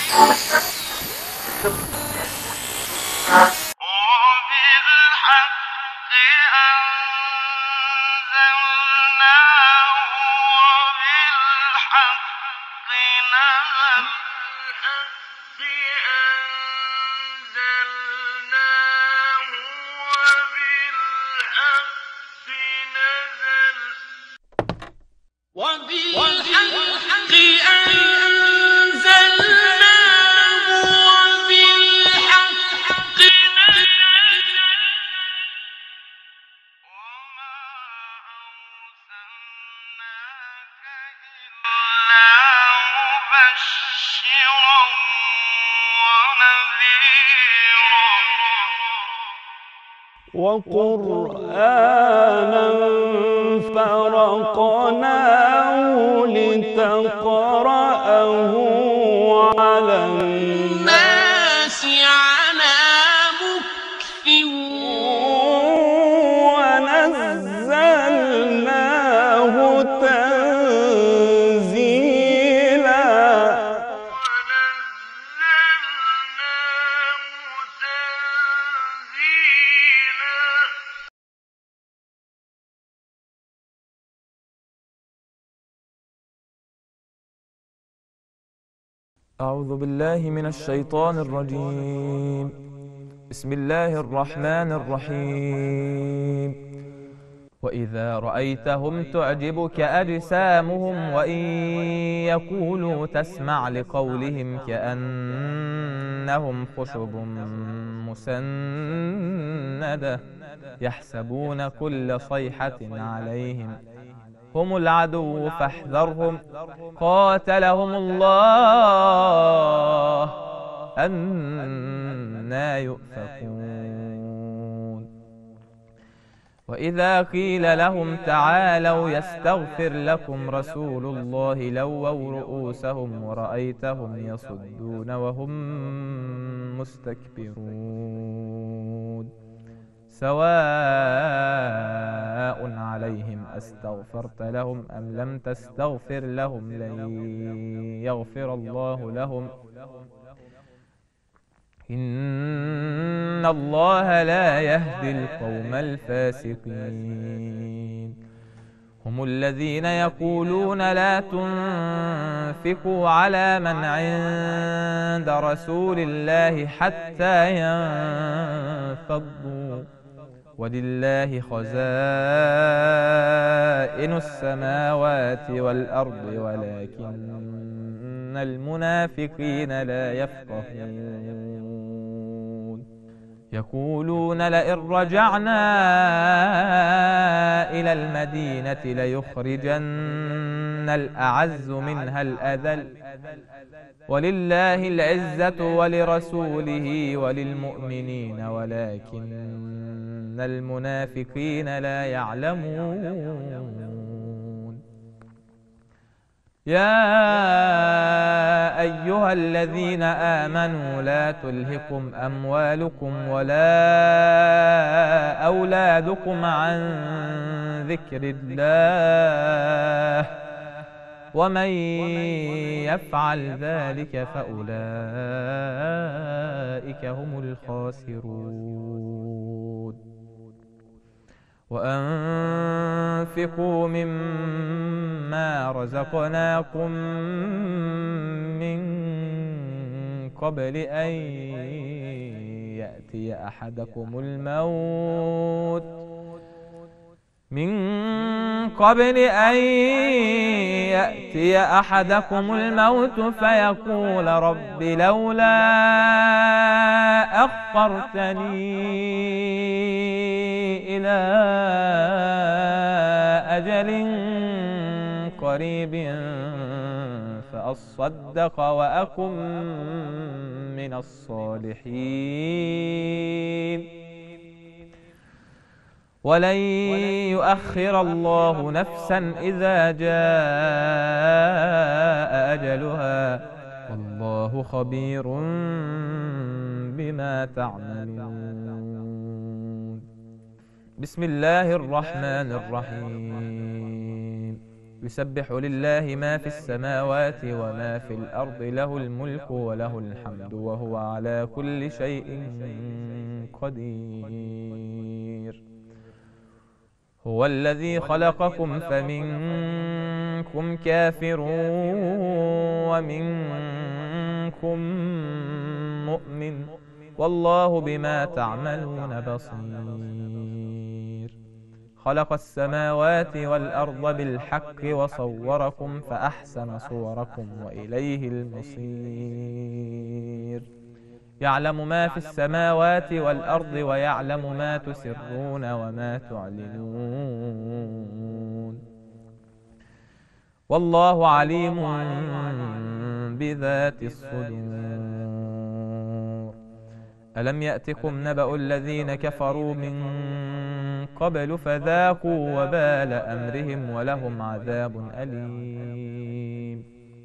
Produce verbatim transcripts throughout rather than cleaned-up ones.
وقرآنا فرقناه لتقرأه على الناس على مكث ونزلناه تنزيلا. أعوذ بالله من الشيطان الرجيم. بسم الله الرحمن الرحيم. وإذا رأيتهم تعجبك أجسامهم وإن يقولوا تسمع لقولهم كأنهم خشب مسندة يحسبون كل صيحة عليهم هم العدو فاحذرهم قاتلهم الله أنى يؤفكون. وإذا قيل لهم تعالوا يستغفر لكم رسول الله لووا رؤوسهم ورأيتهم يصدون وهم مستكبرون. سواء عليهم أستغفرت لهم أم لم تستغفر لهم لن يغفر الله لهم إن الله لا يهدي القوم الفاسقين. هم الذين يقولون لا تنفقوا على من عند رسول الله حتى ينفضوا ولله خزائن السماوات والأرض ولكن المنافقين لا يفقهون. يقولون لئن رجعنا إلى المدينة ليخرجن الأعز منها الأذل ولله العزة ولرسوله وللمؤمنين ولكن المنافقين لا يعلمون. يا أيها الذين آمنوا لا تلهكم أموالكم ولا أولادكم عن ذكر الله ومن يفعل ذلك فأولئك هم الخاسرون. وأنفقوا مما رزقناكم من قبل أن يأتي أحدكم الموت من قبل أن يأتي أحدكم الموت فيقول رب لولا أخرتني إلى أجل قريب فأصدق وأكن من الصالحين ولن يؤخر الله نفسا إذا جاء أجلها والله خبير بما تعملون. بسم الله الرحمن الرحيم. يسبح لله ما في السماوات وما في الأرض، له الملك وله الحمد وهو على كل شيء قدير. هو الذي خلقكم فمنكم كافر ومنكم مؤمن، والله بما تعملون بصير. خلق السماوات والأرض بالحق وصوركم فأحسن صوركم وإليه المصير. يعلم ما في السماوات والأرض ويعلم ما تسرون وما تعلنون، والله عليم بذات الصدور. ألم يأتكم نبأ الذين كفروا من قبل فذاقوا وبال أمرهم ولهم عذاب أليم.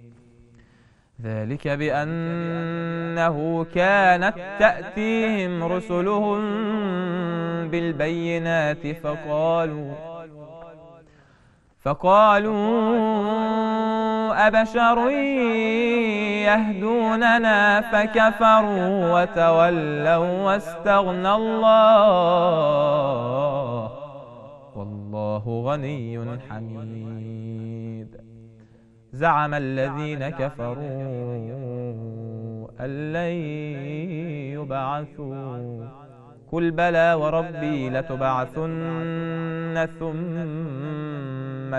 ذلك بأنه كانت تأتيهم رسلهم بالبينات فقالوا فقالوا أبشر يهدوننا فكفروا وتولوا واستغنى الله والله غني حميد. زعم الذين كفروا أن لن يبعثوا، قل بلى وربي لتبعثن ثم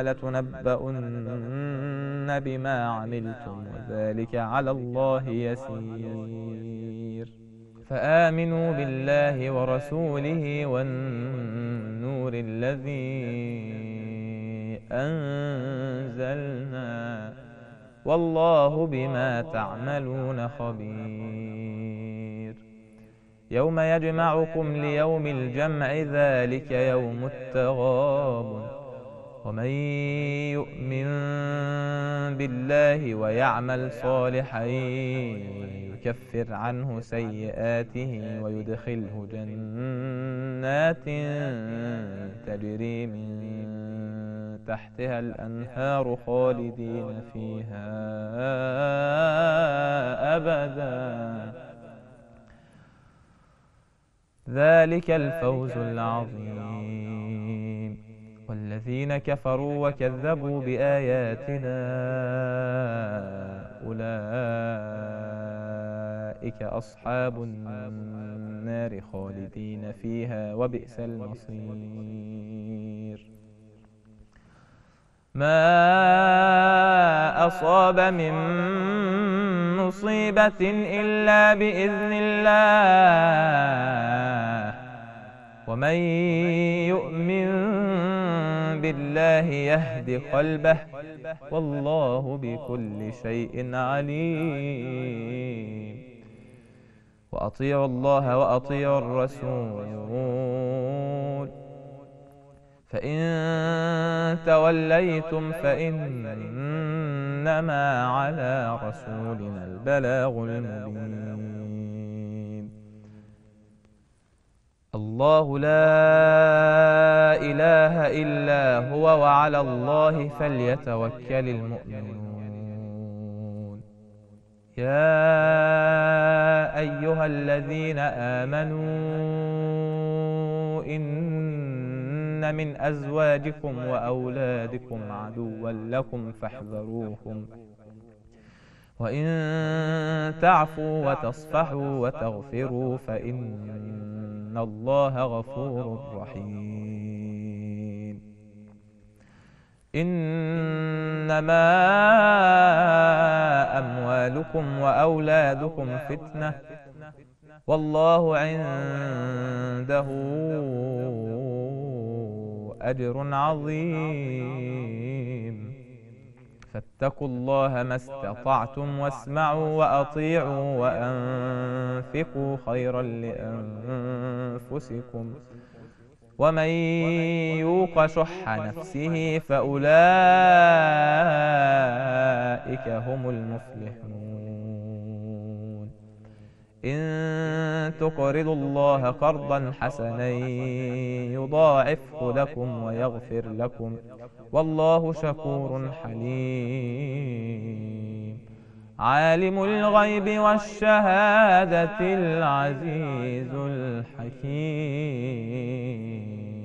لتنبؤن بما عملتم وذلك على الله يسير. فآمنوا بالله ورسوله والنور الذي أنزلنا والله بما تعملون خبير. يوم يجمعكم ليوم الجمع ذلك يوم التغابن، ومن يؤمن بالله ويعمل صالحا يكفر عنه سيئاته ويدخله جنات تجري من تحتها الأنهار خالدين فيها أبدا، ذلك الفوز العظيم. والذين كفروا وكذبوا بآياتنا أولئك أصحاب النار خالدين فيها وبئس المصير. ما أصاب من مصيبة إلا بإذن الله، ومن يؤمن بالله يهد قلبه والله بكل شيء عليم. وأطيعوا الله وأطيعوا الرسول فإن توليتم فإنما على رسولنا البلاغ المبين. الله لا إله إلا هو وعلى الله فليتوكل المؤمنون. يا أيها الذين آمنوا إن من أزواجكم وأولادكم عدوا لكم فاحذروهم، وإن تعفوا وتصفحوا وتغفروا فإن الله غفور رحيم. إنما أموالكم وأولادكم فتنة والله عنده أجر عظيم. فاتقوا الله ما استطعتم واسمعوا وأطيعوا وأنفقوا خيرا لأنفسكم، ومن يوق شح نفسه فأولئك هم المفلحون. إن تقرضوا الله قرضا حسنا يضاعفه لكم ويغفر لكم والله شكور حليم. عالم الغيب والشهادة العزيز الحكيم.